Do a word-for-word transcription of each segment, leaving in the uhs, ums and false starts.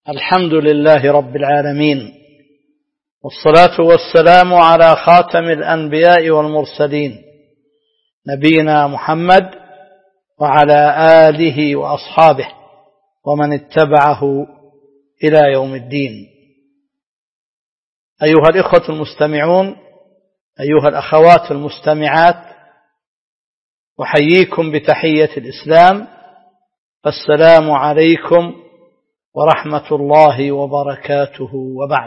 الحمد لله رب العالمين، والصلاة والسلام على خاتم الأنبياء والمرسلين نبينا محمد وعلى آله وأصحابه ومن اتبعه إلى يوم الدين. أيها الإخوة المستمعون، أيها الأخوات المستمعات، أحييكم بتحية الإسلام، السلام عليكم ورحمة الله وبركاته. وبعد،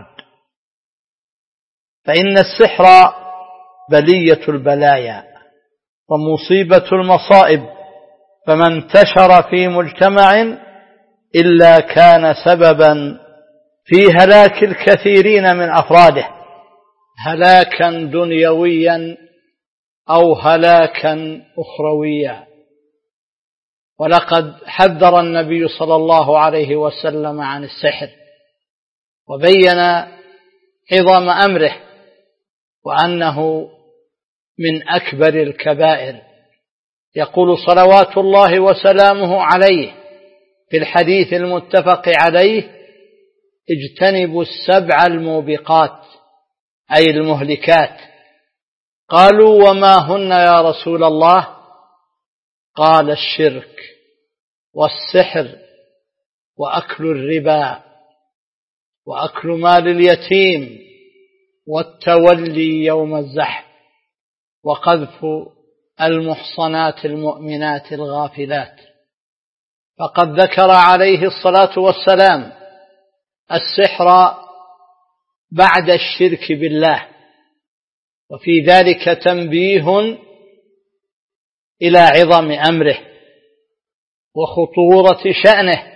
فإن السحر بلية البلايا ومصيبة المصائب، فما انتشر في مجتمع إلا كان سببا في هلاك الكثيرين من أفراده، هلاكا دنيويا أو هلاكا أخرويا. ولقد حذر النبي صلى الله عليه وسلم عن السحر، وبين عظم أمره وأنه من أكبر الكبائر. يقول صلوات الله وسلامه عليه في الحديث المتفق عليه: اجتنبوا السبع الموبقات، أي المهلكات. قالوا: وما هن يا رسول الله؟ قال: الشرك والسحر وأكل الربا وأكل مال اليتيم والتولي يوم الزحف وقذف المحصنات المؤمنات الغافلات. فقد ذكر عليه الصلاة والسلام السحر بعد الشرك بالله، وفي ذلك تنبيه إلى عظم أمره وخطورة شأنه،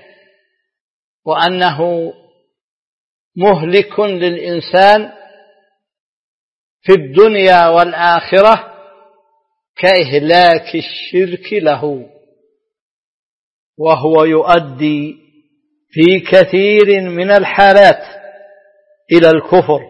وأنه مهلك للإنسان في الدنيا والآخرة كإهلاك الشرك له، وهو يؤدي في كثير من الحالات إلى الكفر.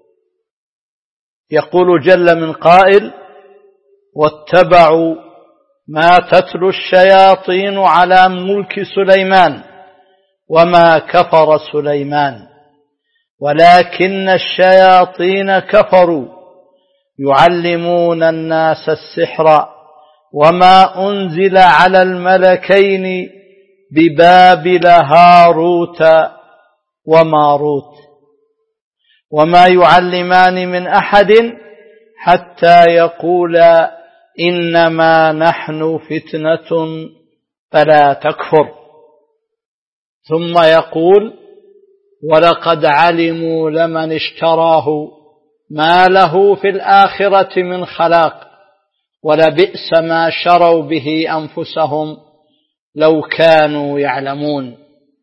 يقول جل من قائل: واتبعوا ما تتلو الشياطين على ملك سليمان وما كفر سليمان ولكن الشياطين كفروا يعلمون الناس السحر وما أنزل على الملكين ببابل هاروت وماروت وما يعلمان من أحد حتى يقولا إنما نحن فتنة فلا تكفر. ثم يقول: ولقد علموا لمن اشتراه ما له في الآخرة من خلاق ولبئس ما شروا به أنفسهم لو كانوا يعلمون.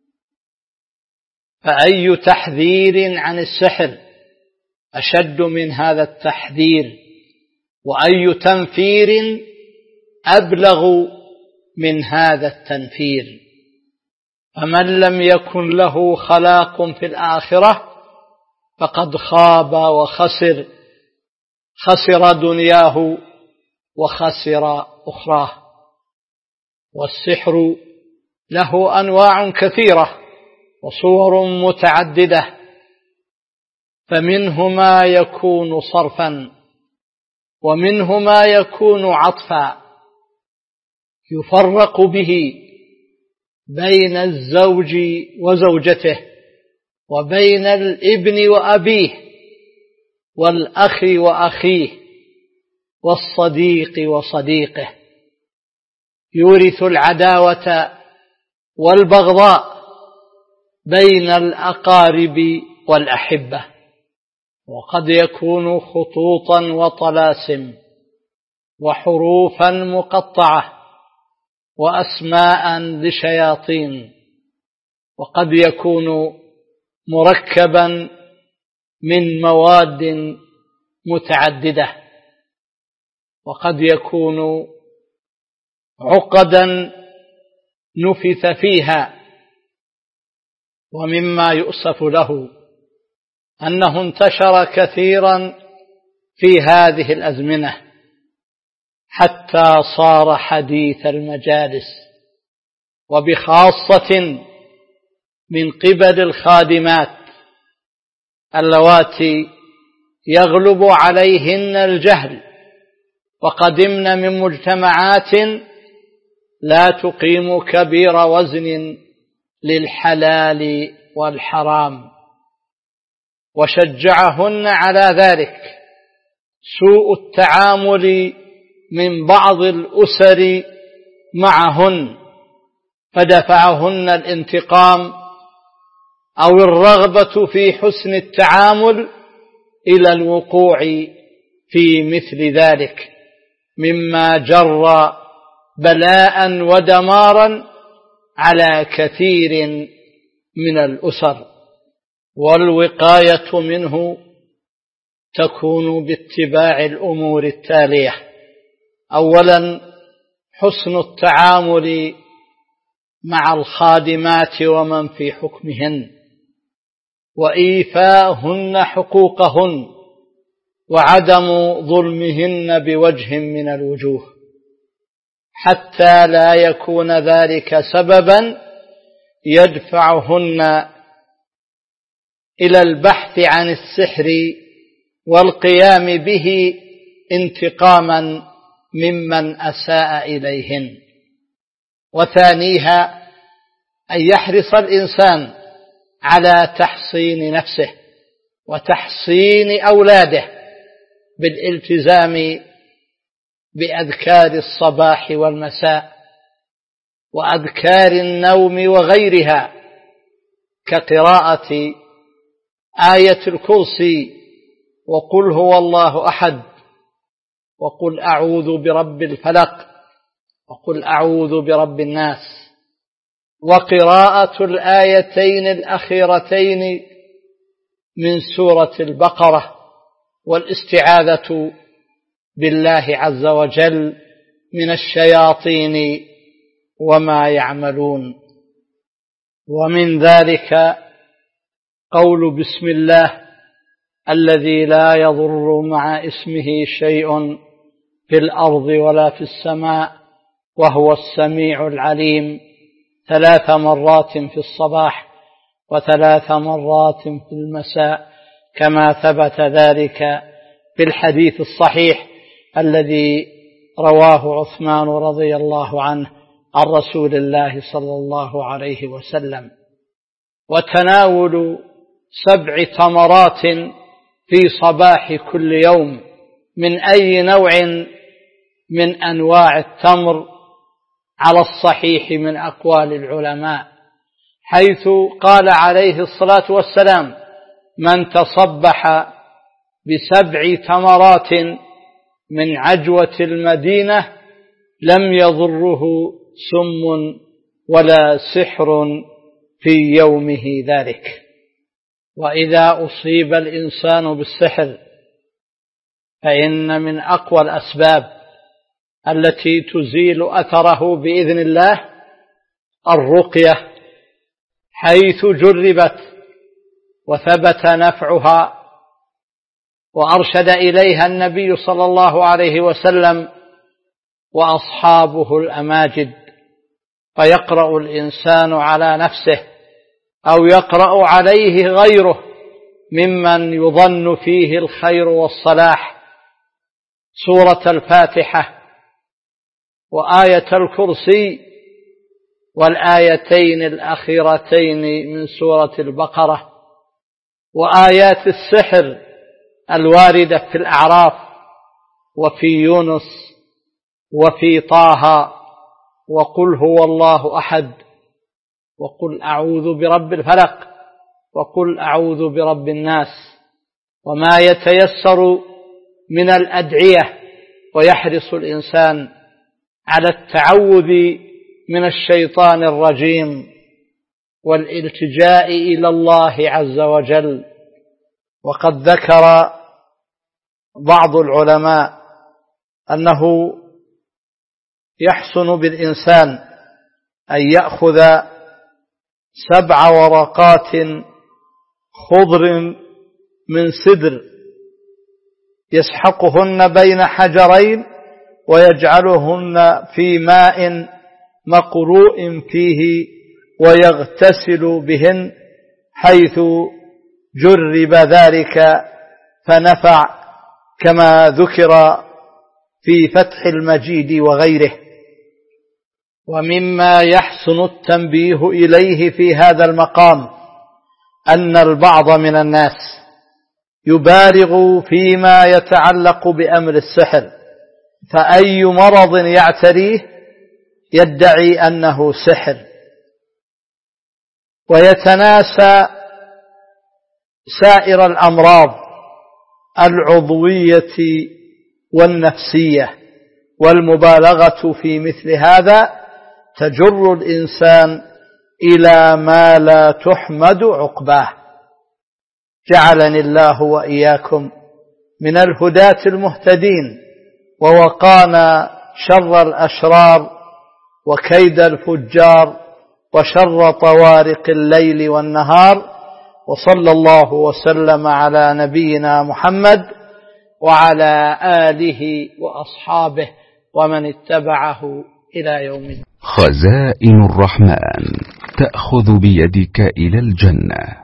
فأي تحذير عن السحر أشد من هذا التحذير، وأي تنفير أبلغ من هذا التنفير. فمن لم يكن له خلاق في الآخرة فقد خاب وخسر، خسر دنياه وخسر أخراه. والسحر له أنواع كثيرة وصور متعددة، فمنه ما يكون صرفا، ومنه ما يكون عطفا يفرق به بين الزوج وزوجته، وبين الابن وأبيه، والأخ وأخيه، والصديق وصديقه، يورث العداوة والبغضاء بين الأقارب والأحبة. وقد يكون خطوطا وطلاسم وحروفا مقطعة وأسماء لشياطين، وقد يكون مركبا من مواد متعددة، وقد يكون عقدا نفث فيها. ومما يؤسف له أنه انتشر كثيرا في هذه الأزمنة حتى صار حديث المجالس، وبخاصة من قبل الخادمات اللواتي يغلب عليهن الجهل وقدمن من مجتمعات لا تقيم كبير وزن للحلال والحرام، وشجعهن على ذلك سوء التعامل من بعض الأسر معهن، فدفعهن الانتقام أو الرغبة في حسن التعامل إلى الوقوع في مثل ذلك، مما جر بلاء ودمارا على كثير من الأسر. والوقاية منه تكون باتباع الأمور التالية: أولا، حسن التعامل مع الخادمات ومن في حكمهن، وإيفاءهن حقوقهن، وعدم ظلمهن بوجه من الوجوه، حتى لا يكون ذلك سببا يدفعهن إلى البحث عن السحر والقيام به انتقاما ممن أساء إليهن. وثانيها أن يحرص الإنسان على تحصين نفسه وتحصين أولاده بالالتزام بأذكار الصباح والمساء وأذكار النوم وغيرها، كقراءة آية الكرسي وقل هو الله أحد وقل أعوذ برب الفلق وقل أعوذ برب الناس، وقراءة الآيتين الأخيرتين من سورة البقرة، والاستعاذة بالله عز وجل من الشياطين وما يعملون. ومن ذلك قول بسم الله الذي لا يضر مع اسمه شيء في الأرض ولا في السماء وهو السميع العليم، ثلاث مرات في الصباح وثلاث مرات في المساء، كما ثبت ذلك في الحديث الصحيح الذي رواه عثمان رضي الله عنه عن رسول الله صلى الله عليه وسلم. وتناول سبع تمرات في صباح كل يوم من أي نوع من أنواع التمر على الصحيح من أقوال العلماء، حيث قال عليه الصلاة والسلام: من تصبح بسبع تمرات من عجوة المدينة لم يضره سم ولا سحر في يومه ذلك. وإذا أصيب الإنسان بالسحر فإن من أقوى الأسباب التي تزيل أثره بإذن الله الرقية، حيث جربت وثبت نفعها وأرشد إليها النبي صلى الله عليه وسلم وأصحابه الأماجد. فيقرأ الإنسان على نفسه أو يقرأ عليه غيره ممن يظن فيه الخير والصلاح سورة الفاتحة وآية الكرسي والآيتين الأخيرتين من سورة البقرة وآيات السحر الواردة في الأعراف وفي يونس وفي طه وقل هو الله أحد وقل أعوذ برب الفلق وقل أعوذ برب الناس، وما يتيسر من الأدعية. ويحرص الإنسان على التعوذ من الشيطان الرجيم والالتجاء إلى الله عز وجل. وقد ذكر بعض العلماء أنه يحسن بالإنسان أن يأخذ سبع ورقات خضر من سدر يسحقهن بين حجرين ويجعلهن في ماء مقروء فيه ويغتسل بهن حيث جرب ذلك فنفع، كما ذكر في فتح المجيد وغيره. ومما يحسن التنبيه إليه في هذا المقام أن البعض من الناس يبالغ فيما يتعلق بأمر السحر، فأي مرض يعتريه يدعي أنه سحر، ويتناسى سائر الأمراض العضوية والنفسية، والمبالغة في مثل هذا تجر الإنسان إلى ما لا تحمد عقباه. جعلني الله وإياكم من الهداة المهتدين، ووقانا شر الأشرار وكيد الفجار وشر طوارق الليل والنهار. وصلى الله وسلم على نبينا محمد وعلى آله وأصحابه ومن اتبعه إلى يوم الدين. خزائن الرحمن تأخذ بيدك إلى الجنة.